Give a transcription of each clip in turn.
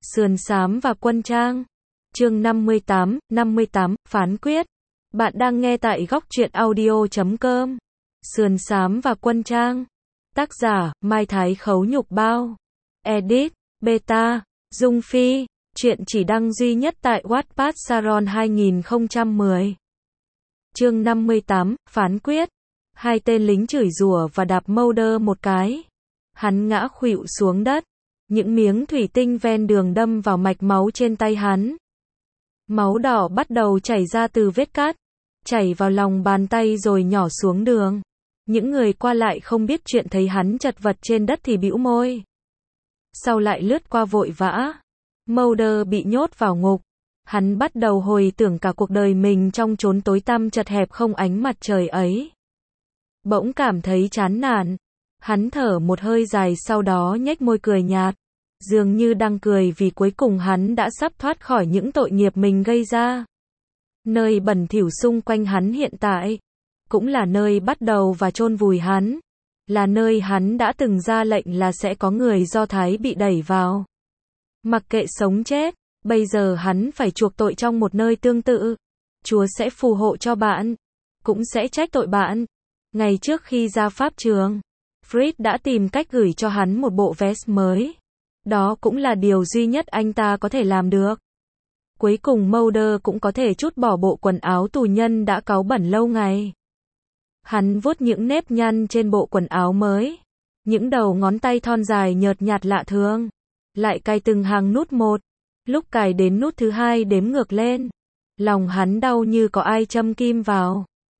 Sườn xám và quân trang. Chương 58, phán quyết. Bạn đang nghe tại góc truyện audio.com. Sườn xám và quân trang. Tác giả, Mai Thái Khấu Nhục Bao. Edit, Beta, Dung Phi. Chuyện chỉ đăng duy nhất tại Wattpad Saron 2010. Chương 58, phán quyết. Hai tên lính chửi rủa và đạp Mulder một cái. Hắn ngã khuỵu xuống đất. Những miếng thủy tinh ven đường đâm vào mạch máu trên tay hắn. Máu đỏ bắt đầu chảy ra từ vết cắt, chảy vào lòng bàn tay rồi nhỏ xuống đường. Những người qua lại không biết chuyện thấy hắn chật vật trên đất thì bĩu môi. Sau lại lướt qua vội vã. Mulder bị nhốt vào ngục. Hắn bắt đầu hồi tưởng cả cuộc đời mình trong chốn tối tăm chật hẹp không ánh mặt trời ấy. Bỗng cảm thấy chán nản. Hắn thở một hơi dài sau đó nhếch môi cười nhạt. Dường như đang cười vì cuối cùng hắn đã sắp thoát khỏi những tội nghiệp mình gây ra. Nơi bẩn thỉu xung quanh hắn hiện tại, cũng là nơi bắt đầu và chôn vùi hắn. Là nơi hắn đã từng ra lệnh là sẽ có người Do Thái bị đẩy vào. Mặc kệ sống chết, bây giờ hắn phải chuộc tội trong một nơi tương tự. Chúa sẽ phù hộ cho bạn, cũng sẽ trách tội bạn. Ngày trước khi ra pháp trường, Fritz đã tìm cách gửi cho hắn một bộ vest mới. Đó cũng là điều duy nhất anh ta có thể làm được. Cuối cùng Mulder cũng có thể trút bỏ bộ quần áo tù nhân đã cáu bẩn lâu ngày. Hắn vuốt những nếp nhăn trên bộ quần áo mới. Những đầu ngón tay thon dài nhợt nhạt lạ thường. Lại cài từng hàng nút một. Lúc cài đến nút thứ hai đếm ngược lên. Lòng hắn đau như có ai châm kim vào.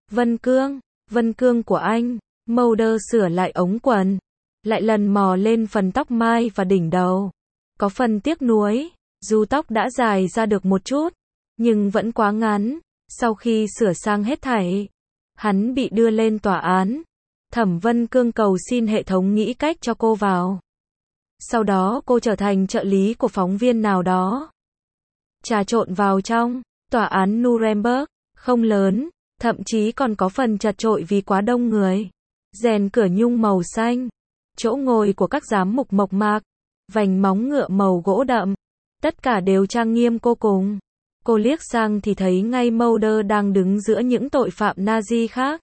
Vân cương của anh. Mulder sửa lại ống quần. Lại lần mò lên phần tóc mai và đỉnh đầu. Có phần tiếc nuối, dù tóc đã dài ra được một chút, nhưng vẫn quá ngắn. Sau khi sửa sang hết thảy, hắn bị đưa lên tòa án. Thẩm Vân Cương cầu xin hệ thống nghĩ cách cho cô vào. Sau đó cô trở thành trợ lý của phóng viên nào đó. Trà trộn vào trong tòa án Nuremberg, không lớn, thậm chí còn có phần chật chội vì quá đông người. Rèn cửa nhung màu xanh. Chỗ ngồi của các giám mục mộc mạc, vành móng ngựa màu gỗ đậm, tất cả đều trang nghiêm vô cùng. Cô liếc sang thì thấy ngay Mulder đang đứng giữa những tội phạm Nazi khác.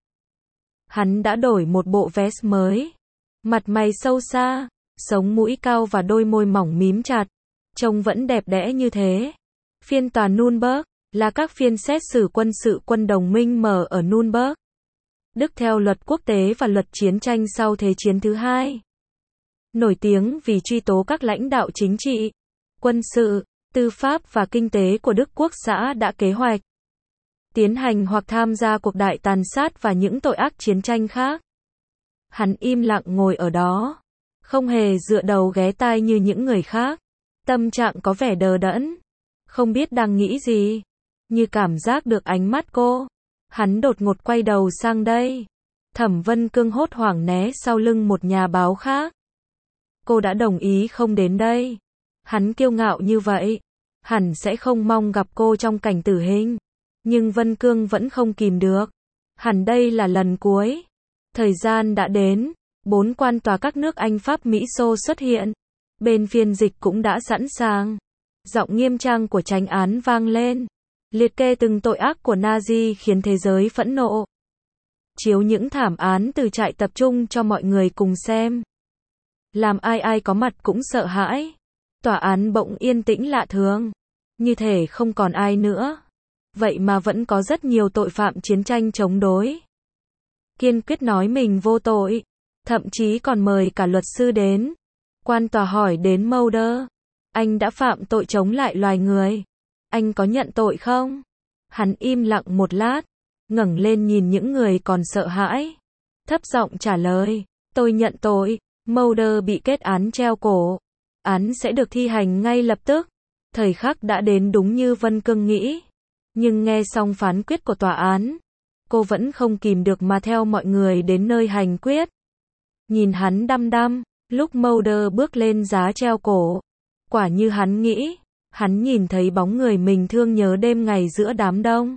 Hắn đã đổi một bộ vest mới, mặt mày sâu xa, sống mũi cao và đôi môi mỏng mím chặt, trông vẫn đẹp đẽ như thế. Phiên tòa Nuremberg là các phiên xét xử quân sự quân đồng minh mở ở Nuremberg. Đức theo luật quốc tế và luật chiến tranh sau Thế chiến thứ hai. Nổi tiếng vì truy tố các lãnh đạo chính trị, quân sự, tư pháp và kinh tế của Đức Quốc xã đã kế hoạch, tiến hành hoặc tham gia cuộc đại tàn sát và những tội ác chiến tranh khác. Hắn im lặng ngồi ở đó, không hề dựa đầu ghé tai như những người khác. Tâm trạng có vẻ đờ đẫn, không biết đang nghĩ gì, như cảm giác được ánh mắt cô. Hắn đột ngột quay đầu sang đây. Thẩm Vân Cương hốt hoảng né sau lưng một nhà báo khác. Cô đã đồng ý không đến đây. Hắn kiêu ngạo như vậy, hẳn sẽ không mong gặp cô trong cảnh tử hình. Nhưng Vân Cương vẫn không kìm được. Hẳn đây là lần cuối. Thời gian đã đến. 4 quan tòa các nước Anh Pháp Mỹ Xô xuất hiện. Bên phiên dịch cũng đã sẵn sàng. Giọng nghiêm trang của chánh án vang lên. Liệt kê từng tội ác của Nazi khiến thế giới phẫn nộ. Chiếu những thảm án từ trại tập trung cho mọi người cùng xem. Làm ai có mặt cũng sợ hãi. Tòa án bỗng yên tĩnh lạ thường. Như thể không còn ai nữa. Vậy mà vẫn có rất nhiều tội phạm chiến tranh chống đối. Kiên quyết nói mình vô tội. Thậm chí còn mời cả luật sư đến. Quan tòa hỏi đến Mulder. Anh đã phạm tội chống lại loài người. Anh có nhận tội không? Hắn im lặng một lát, ngẩng lên nhìn những người còn sợ hãi. Thấp giọng trả lời, tôi nhận tội. Mulder bị kết án treo cổ. Án sẽ được thi hành ngay lập tức. Thời khắc đã đến đúng như Vân Cương nghĩ. Nhưng nghe xong phán quyết của tòa án, cô vẫn không kìm được mà theo mọi người đến nơi hành quyết. Nhìn hắn đăm đăm, lúc Mulder bước lên giá treo cổ. Quả như hắn nghĩ. Hắn nhìn thấy bóng người mình thương nhớ đêm ngày giữa đám đông.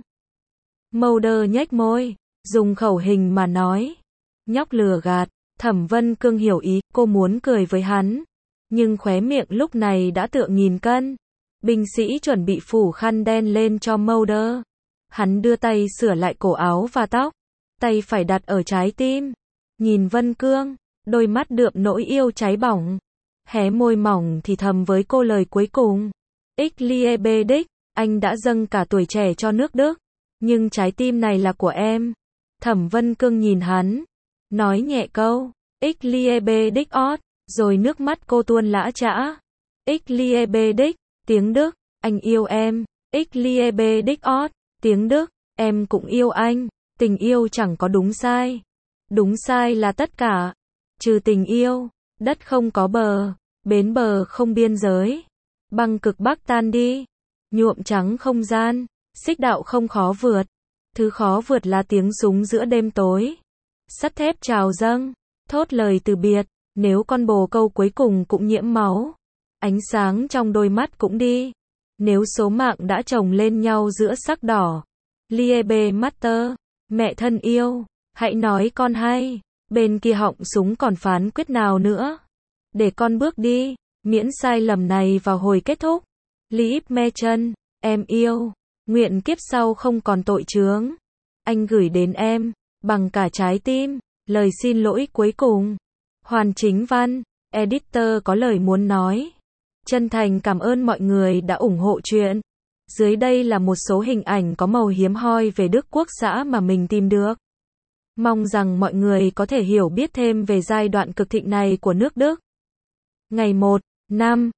Mulder nhếch môi, dùng khẩu hình mà nói. Nhóc lừa gạt. Thẩm Vân Cương hiểu ý, cô muốn cười với hắn. nhưng khóe miệng lúc này đã tựa nghìn cân. Binh sĩ chuẩn bị phủ khăn đen lên cho Mulder. Hắn đưa tay sửa lại cổ áo và tóc, tay phải đặt ở trái tim. Nhìn Vân Cương, đôi mắt đượm nỗi yêu cháy bỏng. Hé môi mỏng thì thầm với cô lời cuối cùng. Ich liebe dich, anh đã dâng cả tuổi trẻ cho nước Đức. Nhưng trái tim này là của em. Thẩm Vân Cương nhìn hắn, nói nhẹ câu, Ich liebe dich Ort, rồi nước mắt cô tuôn lã chã. Ich liebe dich, tiếng Đức, anh yêu em. Ich liebe dich Ort, tiếng Đức, em cũng yêu anh. Tình yêu chẳng có đúng sai. Đúng sai là tất cả. Trừ tình yêu, đất không có bờ, bến bờ không biên giới. Băng cực Bắc tan đi, nhuộm trắng không gian, xích đạo không khó vượt. Thứ khó vượt là tiếng súng giữa đêm tối. Sắt thép trào dâng, thốt lời từ biệt, nếu con bồ câu cuối cùng cũng nhiễm máu. Ánh sáng trong đôi mắt cũng đi. Nếu số mạng đã chồng lên nhau giữa sắc đỏ. Liebe Master, mẹ thân yêu, hãy nói con hay, bên kia họng súng còn phán quyết nào nữa. Để con bước đi, miễn sai lầm này vào hồi kết thúc. Lieb Mädchen, em yêu, nguyện kiếp sau không còn tội chướng. Anh gửi đến em, bằng cả trái tim, lời xin lỗi cuối cùng. Hoàn Chính Văn, editor có lời muốn nói. Chân thành cảm ơn mọi người đã ủng hộ chuyện. Dưới đây là một số hình ảnh có màu hiếm hoi về Đức Quốc xã mà mình tìm được. Mong rằng mọi người có thể hiểu biết thêm về giai đoạn cực thịnh này của nước Đức. Ngày 1, năm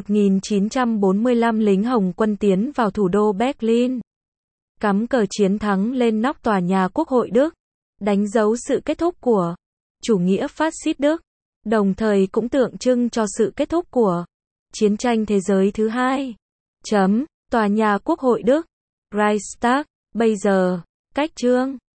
1945 lính Hồng quân tiến vào thủ đô Berlin. Cắm cờ chiến thắng lên nóc tòa nhà Quốc hội Đức, đánh dấu sự kết thúc của chủ nghĩa phát xít Đức, đồng thời cũng tượng trưng cho sự kết thúc của chiến tranh thế giới thứ hai. Tòa nhà Quốc hội Đức, Reichstag, bây giờ, cách chương